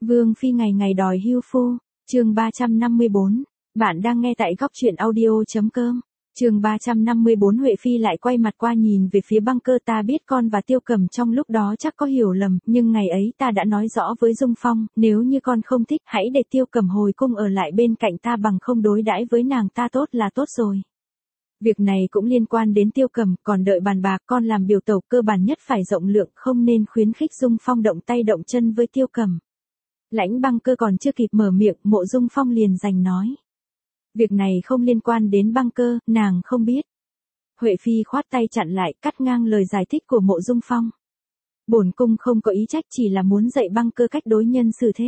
Vương Phi ngày ngày đòi hưu phu, chương 354, bạn đang nghe tại góc truyện audio.com. Chương 354 Huệ Phi lại quay mặt qua nhìn về phía băng cơ, ta biết con và Tiêu Cầm trong lúc đó chắc có hiểu lầm, nhưng ngày ấy ta đã nói rõ với Dung Phong, nếu như con không thích, hãy để Tiêu Cầm hồi cung ở lại bên cạnh ta, bằng không đối đãi với nàng ta tốt là tốt rồi. Việc này cũng liên quan đến Tiêu Cầm, còn đợi bàn bạc, con làm biểu tẩu cơ bản nhất phải rộng lượng, không nên khuyến khích Dung Phong động tay động chân với Tiêu Cầm. Lãnh băng cơ còn chưa kịp mở miệng, Mộ Dung Phong liền giành nói. Việc này không liên quan đến băng cơ, nàng không biết. Huệ Phi khoát tay chặn lại, cắt ngang lời giải thích của Mộ Dung Phong. Bổn cung không có ý trách, chỉ là muốn dạy băng cơ cách đối nhân xử thế.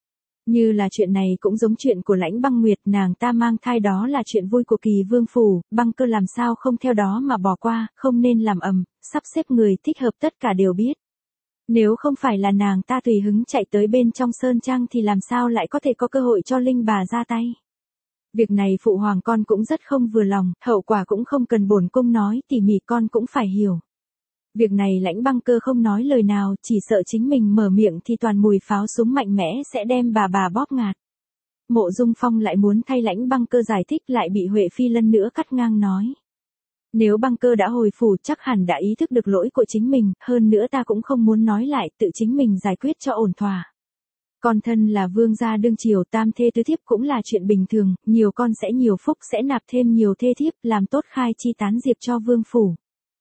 Như là chuyện này cũng giống chuyện của Lãnh Băng Nguyệt, nàng ta mang thai đó là chuyện vui của Kỳ Vương phủ, băng cơ làm sao không theo đó mà bỏ qua, không nên làm ầm, sắp xếp người thích hợp tất cả đều biết. Nếu không phải là nàng ta tùy hứng chạy tới bên trong sơn trang thì làm sao lại có thể có cơ hội cho Linh bà ra tay. Việc này phụ hoàng con cũng rất không vừa lòng, hậu quả cũng không cần bổn cung nói tỉ mỉ, con cũng phải hiểu. Việc này Lãnh Băng Cơ không nói lời nào, chỉ sợ chính mình mở miệng thì toàn mùi pháo súng mạnh mẽ sẽ đem bà bóp ngạt. Mộ Dung Phong lại muốn thay Lãnh Băng Cơ giải thích, lại bị Huệ Phi lần nữa cắt ngang nói. Nếu băng cơ đã hồi phủ chắc hẳn đã ý thức được lỗi của chính mình, hơn nữa ta cũng không muốn nói lại, tự chính mình giải quyết cho ổn thỏa. Con thân là vương gia đương triều, tam thê tứ thiếp cũng là chuyện bình thường, nhiều con sẽ nhiều phúc, sẽ nạp thêm nhiều thê thiếp, làm tốt khai chi tán diệp cho vương phủ.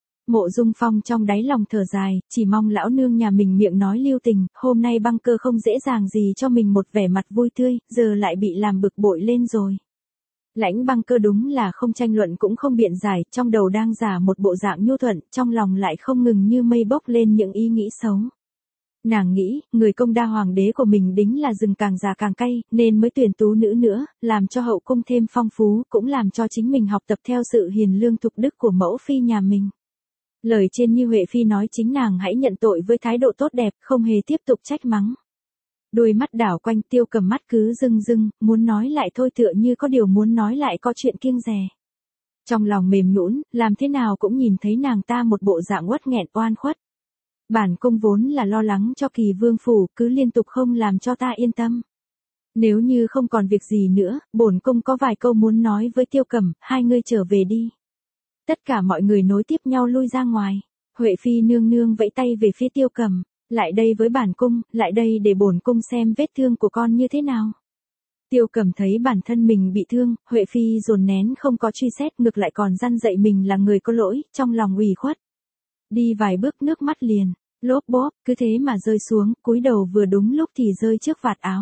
Mộ Dung Phong trong đáy lòng thở dài, chỉ mong lão nương nhà mình miệng nói lưu tình, hôm nay băng cơ không dễ dàng gì cho mình một vẻ mặt vui tươi, giờ lại bị làm bực bội lên rồi. Lãnh Băng Cơ đúng là không tranh luận cũng không biện giải, trong đầu đang giả một bộ dạng nhu thuận, trong lòng lại không ngừng như mây bốc lên những ý nghĩ xấu. Nàng nghĩ, người công đa hoàng đế của mình đính là rừng càng già càng cay, nên mới tuyển tú nữ nữa, làm cho hậu cung thêm phong phú, cũng làm cho chính mình học tập theo sự hiền lương thục đức của mẫu phi nhà mình. Lời trên như Huệ Phi nói, chính nàng hãy nhận tội với thái độ tốt đẹp, không hề tiếp tục trách mắng. Đôi mắt đảo quanh, Tiêu Cầm mắt cứ rưng rưng, muốn nói lại thôi, tựa như có điều muốn nói lại có chuyện kiêng dè. Trong lòng mềm nhũn, làm thế nào cũng nhìn thấy nàng ta một bộ dạng uất nghẹn oan khuất. Bản cung vốn là lo lắng cho Kỳ Vương phủ, cứ liên tục không làm cho ta yên tâm. Nếu như không còn việc gì nữa, bổn cung có vài câu muốn nói với Tiêu Cầm, hai ngươi trở về đi. Tất cả mọi người nối tiếp nhau lui ra ngoài. Huệ Phi nương nương vẫy tay về phía Tiêu Cầm. Lại đây với bản cung, lại đây để bổn cung xem vết thương của con như thế nào. Tiêu Cầm thấy bản thân mình bị thương, Huệ Phi dồn nén không có truy xét, ngược lại còn răn dạy mình là người có lỗi, trong lòng ủy khuất. Đi vài bước nước mắt liền, lốp bốp, cứ thế mà rơi xuống, cúi đầu vừa đúng lúc thì rơi trước vạt áo.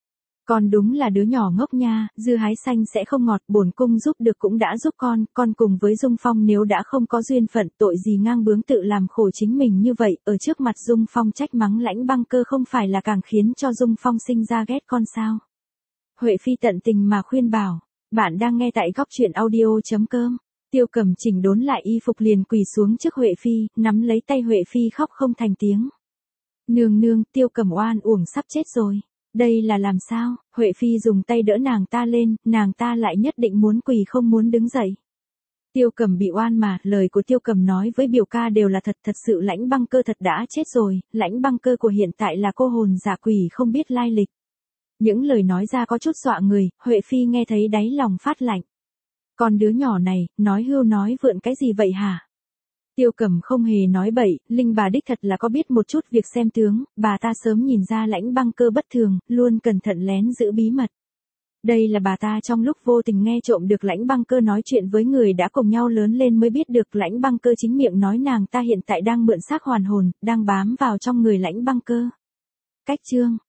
Con đúng là đứa nhỏ ngốc nha, dưa hái xanh sẽ không ngọt, bổn cung giúp được cũng đã giúp con cùng với Dung Phong nếu đã không có duyên phận, tội gì ngang bướng tự làm khổ chính mình như vậy, ở trước mặt Dung Phong trách mắng Lãnh Băng Cơ không phải là càng khiến cho Dung Phong sinh ra ghét con sao. Huệ Phi tận tình mà khuyên bảo, bạn đang nghe tại góc truyện audio.com. Tiêu Cầm chỉnh đốn lại y phục liền quỳ xuống trước Huệ Phi, nắm lấy tay Huệ Phi khóc không thành tiếng. Nương nương, Tiêu Cầm oan uổng sắp chết rồi. Đây là làm sao? Huệ Phi dùng tay đỡ nàng ta lên, nàng ta lại nhất định muốn quỳ không muốn đứng dậy. Tiêu Cầm bị oan mà, lời của Tiêu Cầm nói với biểu ca đều là thật, thật sự Lãnh Băng Cơ thật đã chết rồi, Lãnh Băng Cơ của hiện tại là cô hồn giả quỷ không biết lai lịch. Những lời nói ra có chút dọa người, Huệ Phi nghe thấy đáy lòng phát lạnh. Con đứa nhỏ này, nói hưu nói vượn cái gì vậy hả? Tiêu Cầm không hề nói bậy, Linh bà đích thật là có biết một chút việc xem tướng, bà ta sớm nhìn ra Lãnh Băng Cơ bất thường, luôn cẩn thận lén giữ bí mật. Đây là bà ta trong lúc vô tình nghe trộm được Lãnh Băng Cơ nói chuyện với người đã cùng nhau lớn lên mới biết được Lãnh Băng Cơ chính miệng nói nàng ta hiện tại đang mượn xác hoàn hồn, đang bám vào trong người Lãnh Băng Cơ. Cách chương